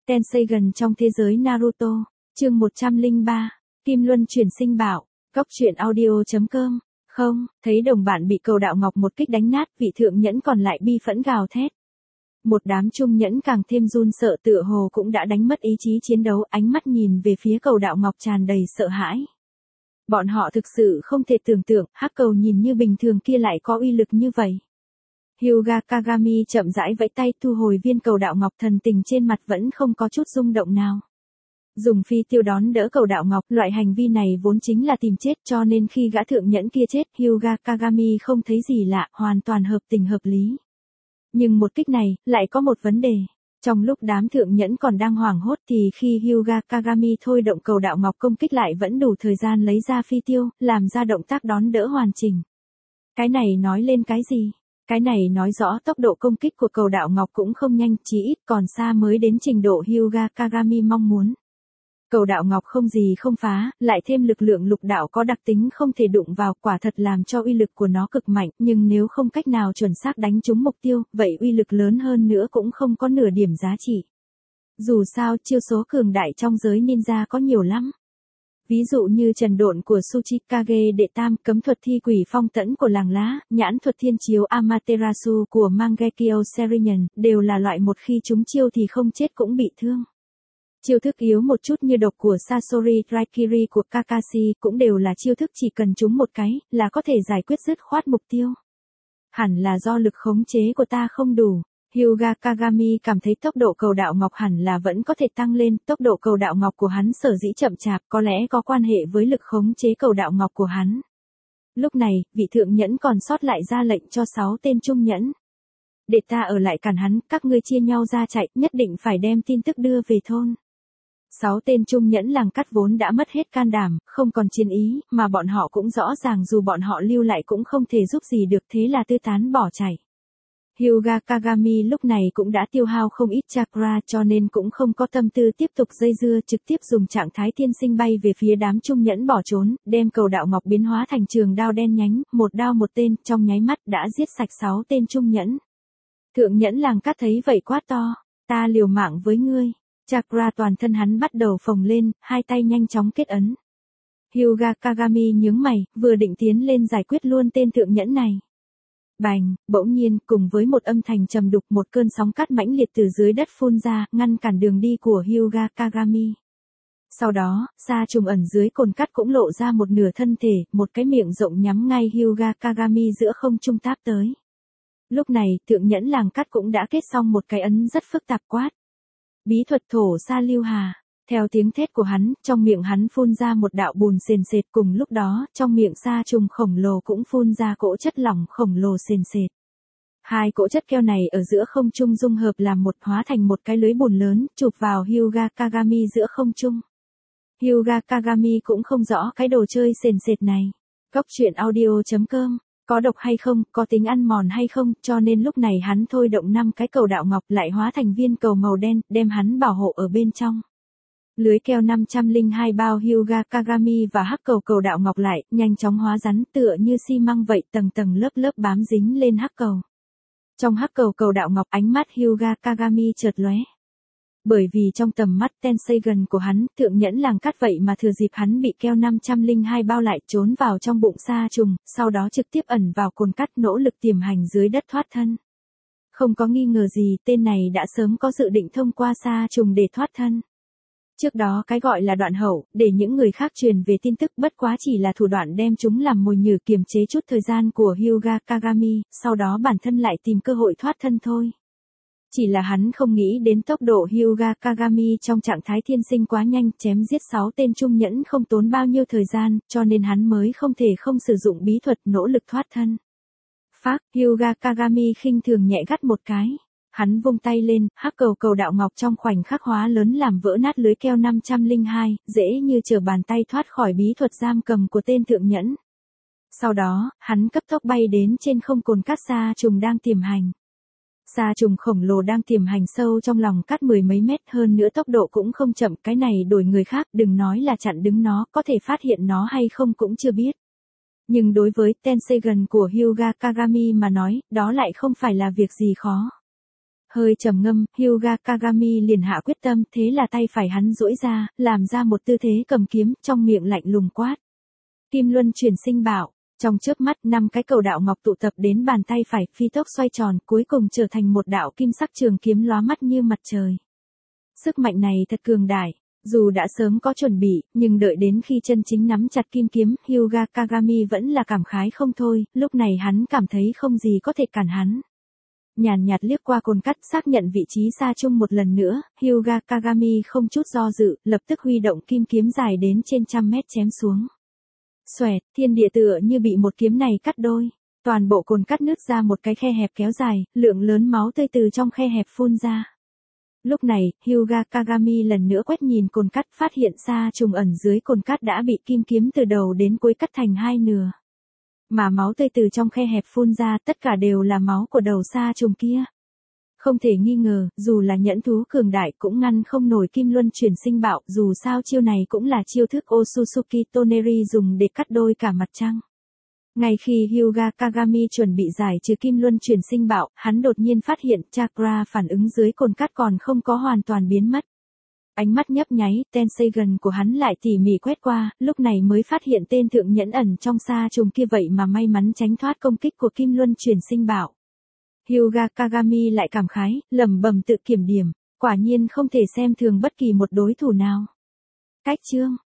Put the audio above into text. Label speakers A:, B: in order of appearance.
A: Tenseigan trong thế giới Naruto, chương 103, Kim Luân chuyển sinh bảo, góc truyện audio.com. Không, thấy đồng bạn bị cầu đạo ngọc một kích đánh nát, vị thượng nhẫn còn lại bi phẫn gào thét. Một đám trung nhẫn càng thêm run sợ, tựa hồ cũng đã đánh mất ý chí chiến đấu, ánh mắt nhìn về phía cầu đạo ngọc tràn đầy sợ hãi. Bọn họ thực sự không thể tưởng tượng, hắc cầu nhìn như bình thường kia lại có uy lực như vậy. Hyuga Kagami chậm rãi vẫy tay thu hồi viên cầu đạo ngọc, thần tình trên mặt vẫn không có chút rung động nào. Dùng phi tiêu đón đỡ cầu đạo ngọc, loại hành vi này vốn chính là tìm chết, cho nên khi gã thượng nhẫn kia chết, Hyuga Kagami không thấy gì lạ, hoàn toàn hợp tình hợp lý. Nhưng một kích này, lại có một vấn đề. Trong lúc đám thượng nhẫn còn đang hoảng hốt thì khi Hyuga Kagami thôi động cầu đạo ngọc công kích lại vẫn đủ thời gian lấy ra phi tiêu, làm ra động tác đón đỡ hoàn chỉnh. Cái này nói lên cái gì? Cái này nói rõ tốc độ công kích của cầu đạo ngọc cũng không nhanh, chí ít còn xa mới đến trình độ Hyuga Kagami mong muốn. Cầu đạo ngọc không gì không phá, lại thêm lực lượng lục đạo có đặc tính không thể đụng vào, quả thật làm cho uy lực của nó cực mạnh, nhưng nếu không cách nào chuẩn xác đánh trúng mục tiêu, vậy uy lực lớn hơn nữa cũng không có nửa điểm giá trị. Dù sao, chiêu số cường đại trong giới ninja có nhiều lắm. Ví dụ như trần độn của Tsuchikage đệ tam, cấm thuật thi quỷ phong tẫn của làng lá, nhãn thuật thiên chiếu Amaterasu của Mangekyo Sheringan, đều là loại một khi trúng chiêu thì không chết cũng bị thương. Chiêu thức yếu một chút như độc của Sasori Raikiri của Kakashi cũng đều là chiêu thức chỉ cần trúng một cái, là có thể giải quyết dứt khoát mục tiêu. Hẳn là do lực khống chế của ta không đủ. Hyuga Kagami cảm thấy tốc độ cầu đạo ngọc hẳn là vẫn có thể tăng lên, tốc độ cầu đạo ngọc của hắn sở dĩ chậm chạp có lẽ có quan hệ với lực khống chế cầu đạo ngọc của hắn. Lúc này, vị thượng nhẫn còn sót lại ra lệnh cho 6 tên trung nhẫn. Để ta ở lại cản hắn, các ngươi chia nhau ra chạy, nhất định phải đem tin tức đưa về thôn. 6 tên trung nhẫn làng cắt vốn đã mất hết can đảm, không còn chiến ý, mà bọn họ cũng rõ ràng dù bọn họ lưu lại cũng không thể giúp gì được, thế là tư tán bỏ chạy. Hyuga Kagami lúc này cũng đã tiêu hao không ít chakra cho nên cũng không có tâm tư tiếp tục dây dưa, trực tiếp dùng trạng thái tiên sinh bay về phía đám trung nhẫn bỏ trốn, đem cầu đạo ngọc biến hóa thành trường đao đen nhánh, một đao một tên, trong nháy mắt đã giết sạch 6 tên trung nhẫn. Thượng nhẫn làng cắt thấy vậy quát to, ta liều mạng với ngươi. Chakra toàn thân hắn bắt đầu phồng lên, hai tay nhanh chóng kết ấn. Hyuga Kagami nhướng mày, vừa định tiến lên giải quyết luôn tên thượng nhẫn này. Bành, bỗng nhiên, cùng với một âm thanh trầm đục, một cơn sóng cát mãnh liệt từ dưới đất phun ra, ngăn cản đường đi của Hyuga Kagami. Sau đó, sa trùng ẩn dưới cồn cát cũng lộ ra một nửa thân thể, một cái miệng rộng nhắm ngay Hyuga Kagami giữa không trung táp tới. Lúc này, thượng nhẫn làng cát cũng đã kết xong một cái ấn rất phức tạp quát. Bí thuật thổ sa lưu hà. Theo tiếng thét của hắn, trong miệng hắn phun ra một đạo bùn sền sệt, cùng lúc đó, trong miệng sa trùng khổng lồ cũng phun ra cỗ chất lỏng khổng lồ sền sệt. Hai cỗ chất keo này ở giữa không trung dung hợp làm một, hóa thành một cái lưới bùn lớn, chụp vào Hyuga Kagami giữa không trung. Hyuga Kagami cũng không rõ cái đồ chơi sền sệt này. Góc truyện audio.com. Có độc hay không, có tính ăn mòn hay không, cho nên lúc này hắn thôi động 5 cái cầu đạo ngọc lại hóa thành viên cầu màu đen, đem hắn bảo hộ ở bên trong. Lưới keo 502 bao Hyuga Kagami và hắc cầu cầu đạo ngọc lại, nhanh chóng hóa rắn tựa như xi măng vậy, tầng tầng lớp lớp bám dính lên hắc cầu. Trong hắc cầu cầu đạo ngọc, ánh mắt Hyuga Kagami chợt lóe. Bởi vì trong tầm mắt Tenseigan của hắn, thượng nhẫn làng cắt vậy mà thừa dịp hắn bị keo 502 bao lại, trốn vào trong bụng sa trùng, sau đó trực tiếp ẩn vào cồn cát, nỗ lực tiềm hành dưới đất thoát thân. Không có nghi ngờ gì, tên này đã sớm có dự định thông qua sa trùng để thoát thân. Trước đó cái gọi là đoạn hậu, để những người khác truyền về tin tức, bất quá chỉ là thủ đoạn đem chúng làm mồi nhử kiềm chế chút thời gian của Hyuga Kagami, sau đó bản thân lại tìm cơ hội thoát thân thôi. Chỉ là hắn không nghĩ đến tốc độ Hyuga Kagami trong trạng thái thiên sinh quá nhanh, chém giết 6 tên trung nhẫn không tốn bao nhiêu thời gian, cho nên hắn mới không thể không sử dụng bí thuật nỗ lực thoát thân. Phác, Hyuga Kagami khinh thường nhẹ gắt một cái. Hắn vung tay lên, hắc cầu cầu đạo ngọc trong khoảnh khắc hóa lớn làm vỡ nát lưới keo 502, dễ như trở bàn tay thoát khỏi bí thuật giam cầm của tên thượng nhẫn. Sau đó, hắn cấp tốc bay đến trên không cồn cát sa trùng đang tiềm hành. Sa trùng khổng lồ đang tiềm hành sâu trong lòng cát 10 mấy mét, hơn nữa tốc độ cũng không chậm, cái này đổi người khác, đừng nói là chặn đứng nó, có thể phát hiện nó hay không cũng chưa biết. Nhưng đối với Tenseigan của Hyuga Kagami mà nói, đó lại không phải là việc gì khó. Hơi trầm ngâm, Hyuga Kagami liền hạ quyết tâm, thế là tay phải hắn duỗi ra, làm ra một tư thế cầm kiếm, trong miệng lạnh lùng quát. Kim luân chuyển sinh bảo. Trong chớp mắt, 5 cái cầu đạo ngọc tụ tập đến bàn tay phải, phi tốc xoay tròn, cuối cùng trở thành một đạo kim sắc trường kiếm lóa mắt như mặt trời. Sức mạnh này thật cường đại. Dù đã sớm có chuẩn bị, nhưng đợi đến khi chân chính nắm chặt kim kiếm, Hyuga Kagami vẫn là cảm khái không thôi, lúc này hắn cảm thấy không gì có thể cản hắn. Nhàn nhạt liếc qua cồn cắt xác nhận vị trí xa chung một lần nữa, Hyuga Kagami không chút do dự, lập tức huy động kim kiếm dài đến trên 100 mét chém xuống. Xoẹt, thiên địa tựa như bị một kiếm này cắt đôi. Toàn bộ cồn cắt nứt ra một cái khe hẹp kéo dài, lượng lớn máu tươi từ trong khe hẹp phun ra. Lúc này, Hyuga Kagami lần nữa quét nhìn cồn cắt phát hiện ra trùng ẩn dưới cồn cắt đã bị kim kiếm từ đầu đến cuối cắt thành hai nửa. Mà máu tươi từ trong khe hẹp phun ra tất cả đều là máu của đầu sa trùng kia. Không thể nghi ngờ, dù là nhẫn thú cường đại cũng ngăn không nổi kim luân chuyển sinh bạo, dù sao chiêu này cũng là chiêu thức Otsutsuki Toneri dùng để cắt đôi cả mặt trăng. Ngay khi Hyuga Kagami chuẩn bị giải trừ kim luân chuyển sinh bạo, hắn đột nhiên phát hiện chakra phản ứng dưới cồn cắt còn không có hoàn toàn biến mất. Ánh mắt nhấp nháy, Tenseigan của hắn lại tỉ mỉ quét qua, lúc này mới phát hiện tên thượng nhẫn ẩn trong sa trùng kia vậy mà may mắn tránh thoát công kích của kim luân chuyển sinh bạo. Hyuga Kagami lại cảm khái, lẩm bẩm tự kiểm điểm, quả nhiên không thể xem thường bất kỳ một đối thủ nào. Cách chương